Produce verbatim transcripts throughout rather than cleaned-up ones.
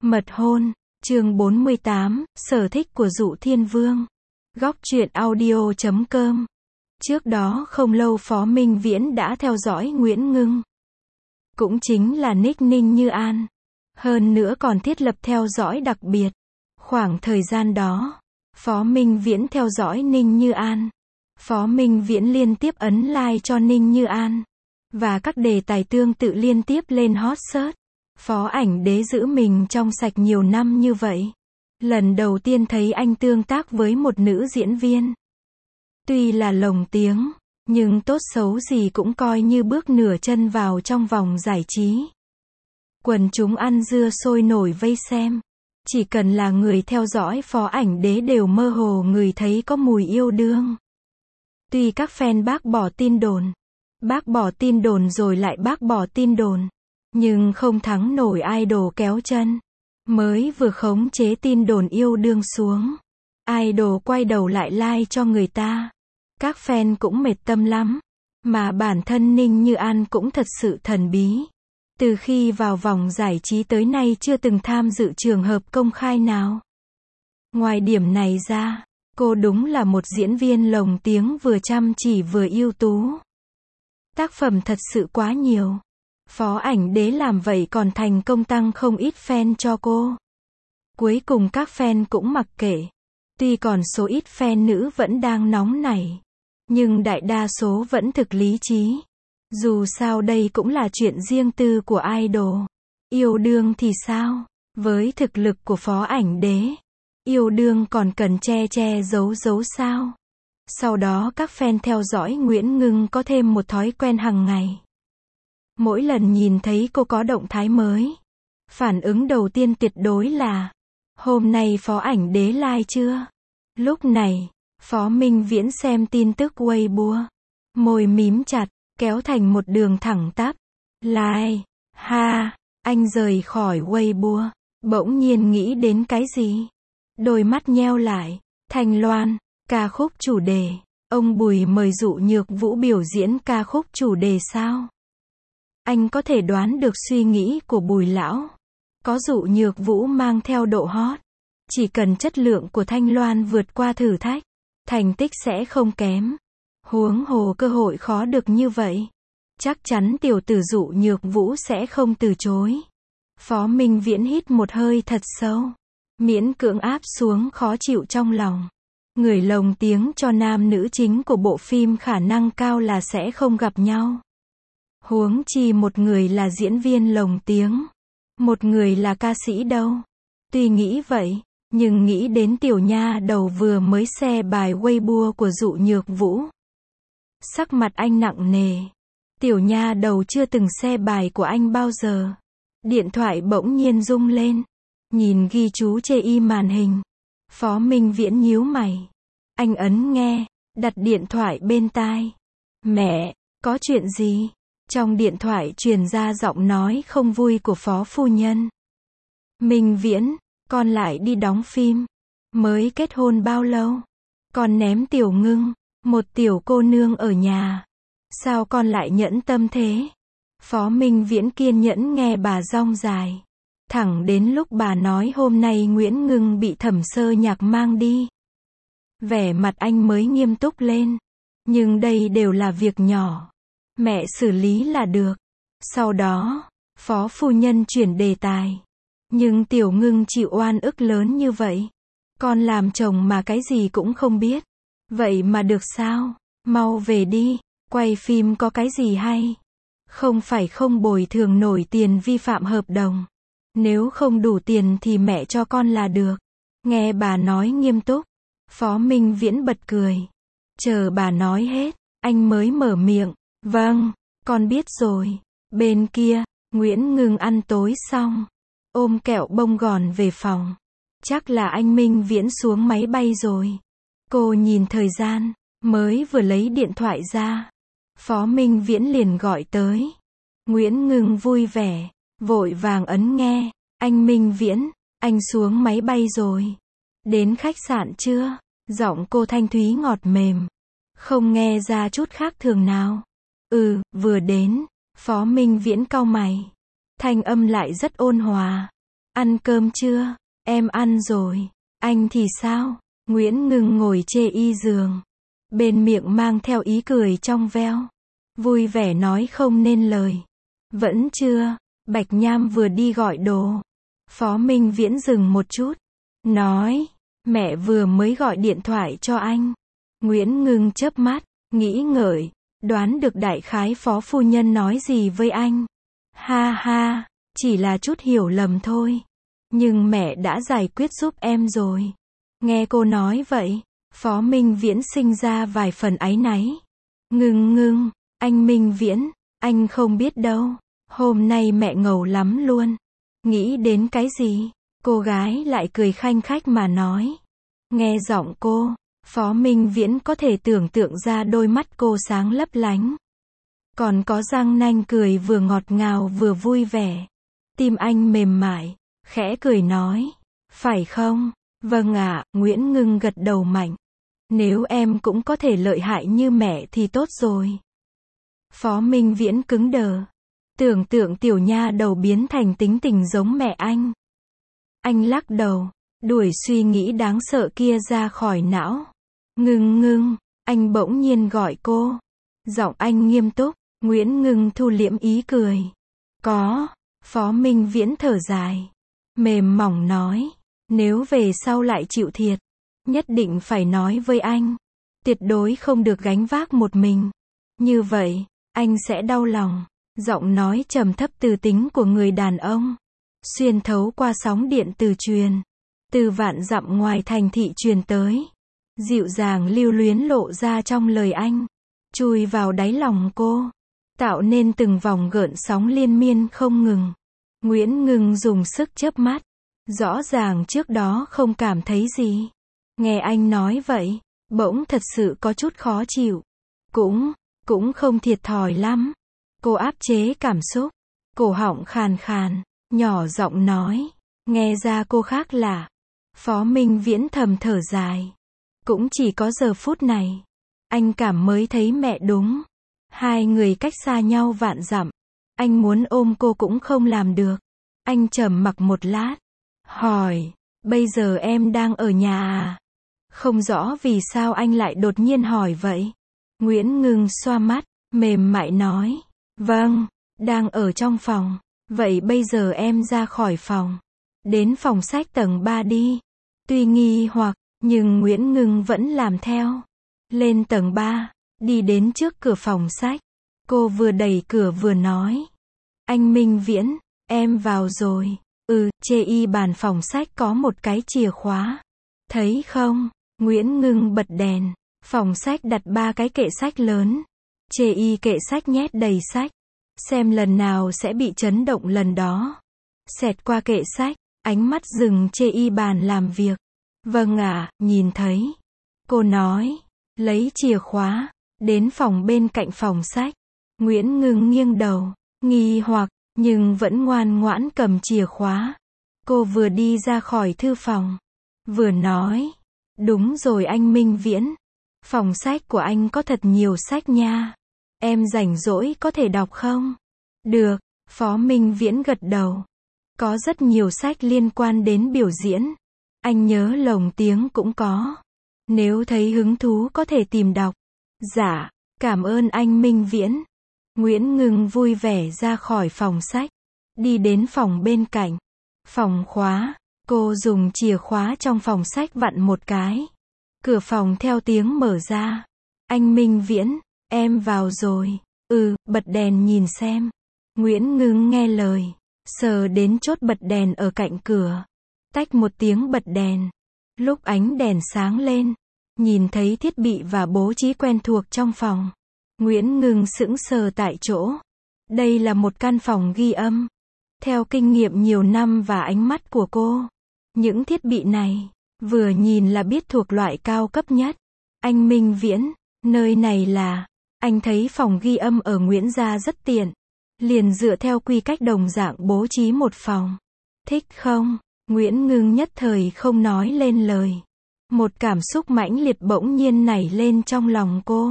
Mật hôn, chương bốn mươi tám, sở thích của Dụ Thiên Vương. Góc truyện audio chấm com. Trước đó không lâu Phó Minh Viễn đã theo dõi Nguyễn Ngưng. Cũng chính là nick Ninh Như An. Hơn nữa còn thiết lập theo dõi đặc biệt. Khoảng thời gian đó, Phó Minh Viễn theo dõi Ninh Như An. Phó Minh Viễn liên tiếp ấn like cho Ninh Như An. Và các đề tài tương tự liên tiếp lên hot search. Phó Ảnh Đế giữ mình trong sạch nhiều năm như vậy. Lần đầu tiên thấy anh tương tác với một nữ diễn viên. Tuy là lồng tiếng, nhưng tốt xấu gì cũng coi như bước nửa chân vào trong vòng giải trí. Quần chúng ăn dưa sôi nổi vây xem. Chỉ cần là người theo dõi Phó Ảnh Đế đều mơ hồ ngửi thấy có mùi yêu đương. Tuy các fan bác bỏ tin đồn, bác bỏ tin đồn rồi lại bác bỏ tin đồn, nhưng không thắng nổi idol kéo chân. Mới vừa khống chế tin đồn yêu đương xuống, idol quay đầu lại like cho người ta. Các fan cũng mệt tâm lắm. Mà bản thân Ninh Như An cũng thật sự thần bí. Từ khi vào vòng giải trí tới nay chưa từng tham dự trường hợp công khai nào. Ngoài điểm này ra, cô đúng là một diễn viên lồng tiếng vừa chăm chỉ vừa ưu tú. Tác phẩm thật sự quá nhiều. Phó Ảnh Đế làm vậy còn thành công tăng không ít fan cho cô. Cuối cùng các fan cũng mặc kệ. Tuy còn số ít fan nữ vẫn đang nóng nảy, nhưng đại đa số vẫn thực lý trí. Dù sao đây cũng là chuyện riêng tư của idol. Yêu đương thì sao? Với thực lực của Phó Ảnh Đế, yêu đương còn cần che che giấu giấu sao? Sau đó các fan theo dõi Nguyễn Ngưng có thêm một thói quen hàng ngày. Mỗi lần nhìn thấy cô có động thái mới, phản ứng đầu tiên tuyệt đối là: hôm nay Phó Ảnh Đế like chưa? Lúc này, Phó Minh Viễn xem tin tức Weibo, môi mím chặt, kéo thành một đường thẳng tắp. Like, ha, anh rời khỏi Weibo, bỗng nhiên nghĩ đến cái gì? Đôi mắt nheo lại. Thanh Loan, ca khúc chủ đề. Ông Bùi mời Dụ Nhược Vũ biểu diễn ca khúc chủ đề sao? Anh có thể đoán được suy nghĩ của Bùi lão. Có Dụ Nhược Vũ mang theo độ hot, chỉ cần chất lượng của Thanh Loan vượt qua thử thách, thành tích sẽ không kém. Huống hồ cơ hội khó được như vậy, chắc chắn tiểu tử Dụ Nhược Vũ sẽ không từ chối. Phó Minh Viễn hít một hơi thật sâu, miễn cưỡng áp xuống khó chịu trong lòng. Người lồng tiếng cho nam nữ chính của bộ phim khả năng cao là sẽ không gặp nhau. Huống chi một người là diễn viên lồng tiếng, một người là ca sĩ đâu. Tuy nghĩ vậy, nhưng nghĩ đến tiểu nha đầu vừa mới share bài Weibo của Dụ Nhược Vũ, sắc mặt anh nặng nề. Tiểu nha đầu chưa từng share bài của anh bao giờ. Điện thoại bỗng nhiên rung lên, nhìn ghi chú chê y màn hình. Phó Minh Viễn nhíu mày. Anh ấn nghe, đặt điện thoại bên tai. Mẹ, có chuyện gì? Trong điện thoại truyền ra giọng nói không vui của Phó phu nhân. Minh Viễn, con lại đi đóng phim. Mới kết hôn bao lâu? Con ném Tiểu Ngưng, một tiểu cô nương ở nhà. Sao con lại nhẫn tâm thế? Phó Minh Viễn kiên nhẫn nghe bà rong dài. Thẳng đến lúc bà nói hôm nay Nguyễn Ngưng bị Thẩm Sơ Nhạc mang đi, vẻ mặt anh mới nghiêm túc lên. Nhưng đây đều là việc nhỏ, mẹ xử lý là được. Sau đó, Phó phu nhân chuyển đề tài. Nhưng Tiểu Ngưng chịu oan ức lớn như vậy, con làm chồng mà cái gì cũng không biết, vậy mà được sao? Mau về đi, quay phim có cái gì hay? Không phải không bồi thường nổi tiền vi phạm hợp đồng. Nếu không đủ tiền thì mẹ cho con là được. Nghe bà nói nghiêm túc, Phó Minh Viễn bật cười. Chờ bà nói hết, anh mới mở miệng. Vâng, con biết rồi. Bên kia, Nguyễn Ngưng ăn tối xong, ôm kẹo bông gòn về phòng. Chắc là anh Minh Viễn xuống máy bay rồi. Cô nhìn thời gian, mới vừa lấy điện thoại ra, Phó Minh Viễn liền gọi tới. Nguyễn Ngưng vui vẻ, vội vàng ấn nghe. Anh Minh Viễn, anh xuống máy bay rồi. Đến khách sạn chưa? Giọng cô thanh thúy ngọt mềm, không nghe ra chút khác thường nào. Ừ, vừa đến. Phó Minh Viễn cau mày. Thanh âm lại rất ôn hòa. Ăn cơm chưa? Em ăn rồi. Anh thì sao? Nguyễn Ngưng ngồi chê y giường. Bên miệng mang theo ý cười trong veo. Vui vẻ nói không nên lời. Vẫn chưa. Bạch Nham vừa đi gọi đồ. Phó Minh Viễn dừng một chút. Nói. Mẹ vừa mới gọi điện thoại cho anh. Nguyễn Ngưng chớp mắt. Nghĩ ngợi. Đoán được đại khái phó phu nhân nói gì với anh. Ha ha. Chỉ là chút hiểu lầm thôi. Nhưng mẹ đã giải quyết giúp em rồi. Nghe cô nói vậy. Phó Minh Viễn sinh ra vài phần áy náy. Ngưng ngưng. Anh Minh Viễn. Anh không biết đâu. Hôm nay mẹ ngầu lắm luôn. Nghĩ đến cái gì? Cô gái lại cười khanh khách mà nói. Nghe giọng cô. Phó Minh Viễn có thể tưởng tượng ra đôi mắt cô sáng lấp lánh. Còn có răng nanh cười vừa ngọt ngào vừa vui vẻ. Tim anh mềm mại. Khẽ cười nói. Phải không? Vâng ạ, Nguyễn Ngưng gật đầu mạnh. Nếu em cũng có thể lợi hại như mẹ thì tốt rồi. Phó Minh Viễn cứng đờ. Tưởng tượng tiểu nha đầu biến thành tính tình giống mẹ anh. Anh lắc đầu. Đuổi suy nghĩ đáng sợ kia ra khỏi não. Ngưng ngưng. Anh bỗng nhiên gọi cô. Giọng anh nghiêm túc. Nguyễn Ngưng thu liễm ý cười. Có. Phó Minh Viễn thở dài. Mềm mỏng nói. Nếu về sau lại chịu thiệt. Nhất định phải nói với anh. Tuyệt đối không được gánh vác một mình. Như vậy, anh sẽ đau lòng. Giọng nói trầm thấp từ tính của người đàn ông. Xuyên thấu qua sóng điện từ truyền. Từ vạn dặm ngoài thành thị truyền tới. Dịu dàng lưu luyến lộ ra trong lời anh. Chui vào đáy lòng cô. Tạo nên từng vòng gợn sóng liên miên không ngừng. Nguyễn Ngưng dùng sức chớp mắt. Rõ ràng trước đó không cảm thấy gì. Nghe anh nói vậy, bỗng thật sự có chút khó chịu. Cũng, cũng không thiệt thòi lắm. Cô áp chế cảm xúc. Cổ họng khàn khàn, nhỏ giọng nói. Nghe ra cô khác lạ. Phó Minh Viễn thầm thở dài. Cũng chỉ có giờ phút này. Anh cảm mới thấy mẹ đúng. Hai người cách xa nhau vạn dặm. Anh muốn ôm cô cũng không làm được. Anh trầm mặc một lát. Hỏi, bây giờ em đang ở nhà à? Không rõ vì sao anh lại đột nhiên hỏi vậy. Nguyễn Ngưng xoa mắt, mềm mại nói. Vâng, đang ở trong phòng. Vậy bây giờ em ra khỏi phòng. Đến phòng sách tầng ba đi. Tuy nghi hoặc, nhưng Nguyễn Ngưng vẫn làm theo. Lên tầng ba, đi đến trước cửa phòng sách. Cô vừa đẩy cửa vừa nói. Anh Minh Viễn, em vào rồi. Ừ, chê y bàn phòng sách có một cái chìa khóa. Thấy không? Nguyễn Ngưng bật đèn. Phòng sách đặt ba cái kệ sách lớn. Chê y kệ sách nhét đầy sách. Xem lần nào sẽ bị chấn động lần đó. Xẹt qua kệ sách, ánh mắt dừng chê y bàn làm việc. Vâng ạ, nhìn thấy. Cô nói. Lấy chìa khóa. Đến phòng bên cạnh phòng sách. Nguyễn Ngưng nghiêng đầu. Nghi hoặc. Nhưng vẫn ngoan ngoãn cầm chìa khóa. Cô vừa đi ra khỏi thư phòng. Vừa nói. Đúng rồi anh Minh Viễn. Phòng sách của anh có thật nhiều sách nha. Em rảnh rỗi có thể đọc không? Được. Phó Minh Viễn gật đầu. Có rất nhiều sách liên quan đến biểu diễn. Anh nhớ lồng tiếng cũng có. Nếu thấy hứng thú có thể tìm đọc. Dạ. Cảm ơn anh Minh Viễn. Nguyễn Ngưng vui vẻ ra khỏi phòng sách. Đi đến phòng bên cạnh. Phòng khóa. Cô dùng chìa khóa trong phòng sách vặn một cái. Cửa phòng theo tiếng mở ra. Anh Minh Viễn, em vào rồi. Ừ, bật đèn nhìn xem. Nguyễn Ngưng nghe lời. Sờ đến chốt bật đèn ở cạnh cửa. Tách một tiếng bật đèn. Lúc ánh đèn sáng lên. Nhìn thấy thiết bị và bố trí quen thuộc trong phòng. Nguyễn Ngưng sững sờ tại chỗ. Đây là một căn phòng ghi âm. Theo kinh nghiệm nhiều năm và ánh mắt của cô. Những thiết bị này, vừa nhìn là biết thuộc loại cao cấp nhất. Anh Minh Viễn, nơi này là, anh thấy phòng ghi âm ở Nguyễn Gia rất tiện. Liền dựa theo quy cách đồng dạng bố trí một phòng. Thích không? Nguyễn Ngưng nhất thời không nói lên lời. Một cảm xúc mãnh liệt bỗng nhiên nảy lên trong lòng cô.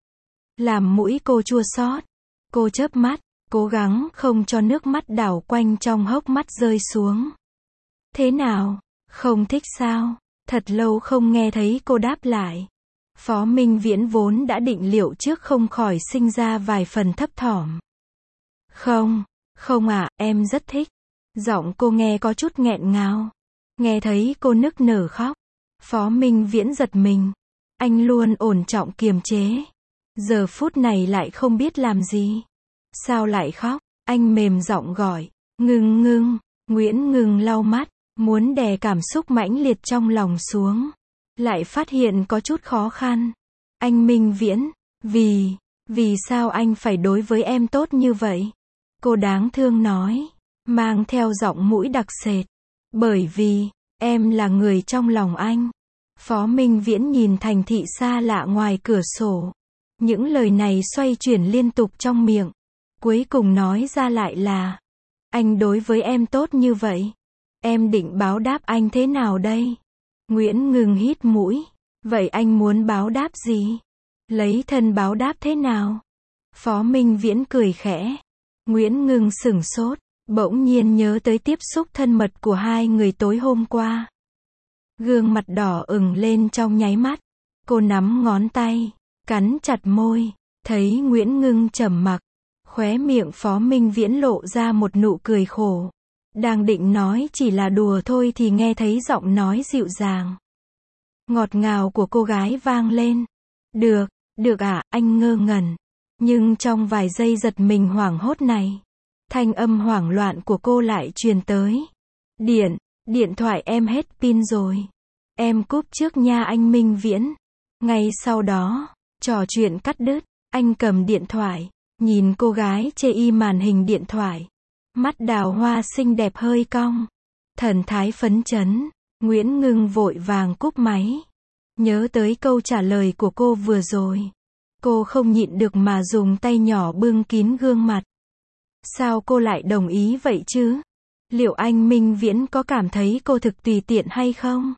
Làm mũi cô chua xót. Cô chớp mắt, cố gắng không cho nước mắt đảo quanh trong hốc mắt rơi xuống. Thế nào? Không thích sao? Thật lâu không nghe thấy cô đáp lại. Phó Minh Viễn vốn đã định liệu trước không khỏi sinh ra vài phần thấp thỏm. Không, không ạ, em rất thích. Giọng cô nghe có chút nghẹn ngào. Nghe thấy cô nức nở khóc. Phó Minh Viễn giật mình. Anh luôn ổn trọng kiềm chế. Giờ phút này lại không biết làm gì. Sao lại khóc? Anh mềm giọng gọi. Ngưng ngưng. Nguyễn Ngưng lau mắt. Muốn đè cảm xúc mãnh liệt trong lòng xuống. Lại phát hiện có chút khó khăn. Anh Minh Viễn. Vì, vì sao anh phải đối với em tốt như vậy? Cô đáng thương nói. Mang theo giọng mũi đặc sệt. Bởi vì, em là người trong lòng anh. Phó Minh Viễn nhìn thành thị xa lạ ngoài cửa sổ. Những lời này xoay chuyển liên tục trong miệng. Cuối cùng nói ra lại là, anh đối với em tốt như vậy. Em định báo đáp anh thế nào đây? Nguyễn Ngưng hít mũi. Vậy anh muốn báo đáp gì? Lấy thân báo đáp thế nào? Phó Minh Viễn cười khẽ. Nguyễn Ngưng sửng sốt. Bỗng nhiên nhớ tới tiếp xúc thân mật của hai người tối hôm qua. Gương mặt đỏ ửng lên trong nháy mắt. Cô nắm ngón tay, cắn chặt môi, thấy Nguyễn Ngưng trầm mặc. Khóe miệng Phó Minh Viễn lộ ra một nụ cười khổ. Đang định nói chỉ là đùa thôi thì nghe thấy giọng nói dịu dàng, ngọt ngào của cô gái vang lên. Được, được ạ, à, anh ngơ ngẩn. Nhưng trong vài giây giật mình hoảng hốt này, thanh âm hoảng loạn của cô lại truyền tới. Điện, điện thoại em hết pin rồi. Em cúp trước nha anh Minh Viễn. Ngay sau đó, trò chuyện cắt đứt. Anh cầm điện thoại, nhìn cô gái chê y màn hình điện thoại. Mắt đào hoa xinh đẹp hơi cong. Thần thái phấn chấn. Nguyễn Ngưng vội vàng cúp máy. Nhớ tới câu trả lời của cô vừa rồi. Cô không nhịn được mà dùng tay nhỏ bưng kín gương mặt. Sao cô lại đồng ý vậy chứ? Liệu anh Minh Viễn có cảm thấy cô thực tùy tiện hay không?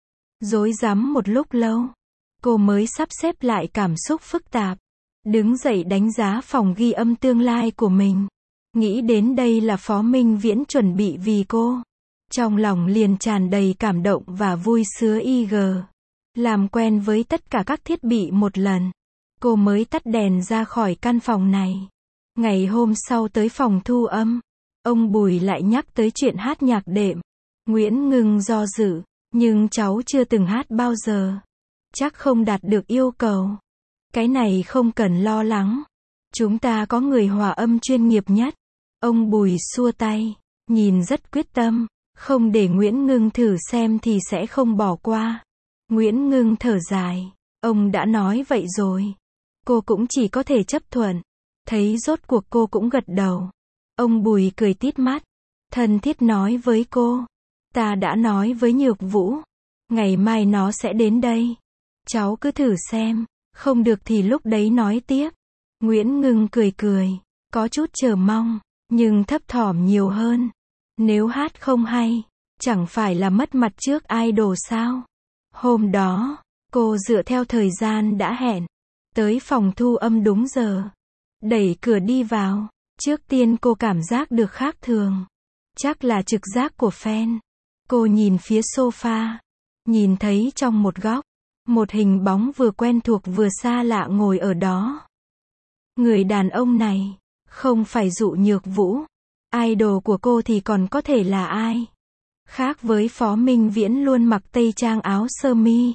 Rối rắm một lúc lâu, cô mới sắp xếp lại cảm xúc phức tạp. Đứng dậy đánh giá phòng ghi âm tương lai của mình. Nghĩ đến đây là Phó Minh Viễn chuẩn bị vì cô. Trong lòng liền tràn đầy cảm động và vui sướng i giê. Làm quen với tất cả các thiết bị một lần, cô mới tắt đèn ra khỏi căn phòng này. Ngày hôm sau tới phòng thu âm, ông Bùi lại nhắc tới chuyện hát nhạc đệm. Nguyễn Ngưng do dự, nhưng cháu chưa từng hát bao giờ. Chắc không đạt được yêu cầu. Cái này không cần lo lắng. Chúng ta có người hòa âm chuyên nghiệp nhất. Ông Bùi xua tay, nhìn rất quyết tâm. Không để Nguyễn Ngưng thử xem thì sẽ không bỏ qua. Nguyễn Ngưng thở dài. Ông đã nói vậy rồi. Cô cũng chỉ có thể chấp thuận. Thấy rốt cuộc cô cũng gật đầu. Ông Bùi cười tít mắt. Thân thiết nói với cô. Ta đã nói với Nhược Vũ. Ngày mai nó sẽ đến đây. Cháu cứ thử xem. Không được thì lúc đấy nói tiếp. Nguyễn Ngưng cười cười. Có chút chờ mong. Nhưng thấp thỏm nhiều hơn. Nếu hát không hay, chẳng phải là mất mặt trước idol sao? Hôm đó, cô dựa theo thời gian đã hẹn. Tới phòng thu âm đúng giờ. Đẩy cửa đi vào. Trước tiên cô cảm giác được khác thường. Chắc là trực giác của fan. Cô nhìn phía sofa. Nhìn thấy trong một góc, một hình bóng vừa quen thuộc vừa xa lạ ngồi ở đó. Người đàn ông này, không phải Dụ Nhược Vũ. Idol của cô thì còn có thể là ai? Khác với Phó Minh Viễn luôn mặc tây trang áo sơ mi.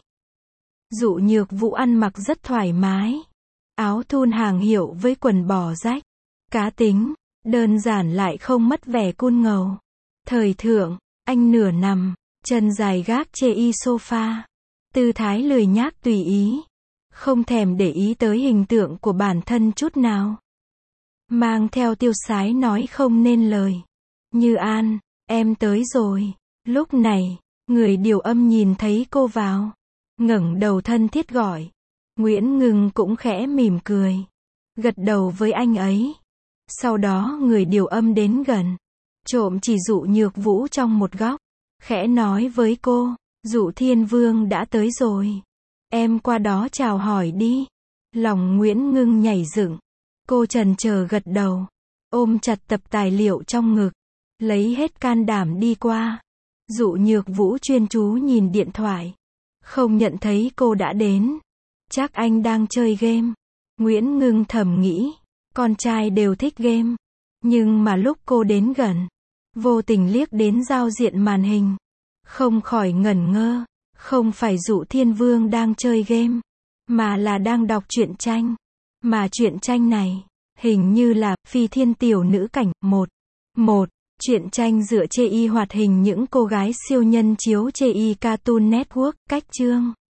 Dụ Nhược Vũ ăn mặc rất thoải mái. Áo thun hàng hiệu với quần bò rách. Cá tính, đơn giản lại không mất vẻ cool ngầu. Thời thượng, anh nửa nằm, chân dài gác chê y sofa. Tư thái lười nhác tùy ý. Không thèm để ý tới hình tượng của bản thân chút nào. Mang theo tiêu sái nói không nên lời. Như An, em tới rồi. Lúc này, người điều âm nhìn thấy cô vào. Ngẩng đầu thân thiết gọi. Nguyễn Ngưng cũng khẽ mỉm cười. Gật đầu với anh ấy. Sau đó người điều âm đến gần. Trộm chỉ Dụ Nhược Vũ trong một góc. Khẽ nói với cô. Dụ Thiên Vương đã tới rồi. Em qua đó chào hỏi đi. Lòng Nguyễn Ngưng nhảy dựng. Cô chần chờ gật đầu. Ôm chặt tập tài liệu trong ngực. Lấy hết can đảm đi qua. Dụ Nhược Vũ chuyên chú nhìn điện thoại. Không nhận thấy cô đã đến. Chắc anh đang chơi game. Nguyễn Ngưng thầm nghĩ. Con trai đều thích game. Nhưng mà lúc cô đến gần, vô tình liếc đến giao diện màn hình. Không khỏi ngẩn ngơ. Không phải Dụ Thiên Vương đang chơi game, mà là đang đọc truyện tranh. Mà truyện tranh này, hình như là Phi Thiên Tiểu Nữ Cảnh một. một. Truyện tranh dựa chê y hoạt hình những cô gái siêu nhân chiếu chê y Cartoon Network, cách chương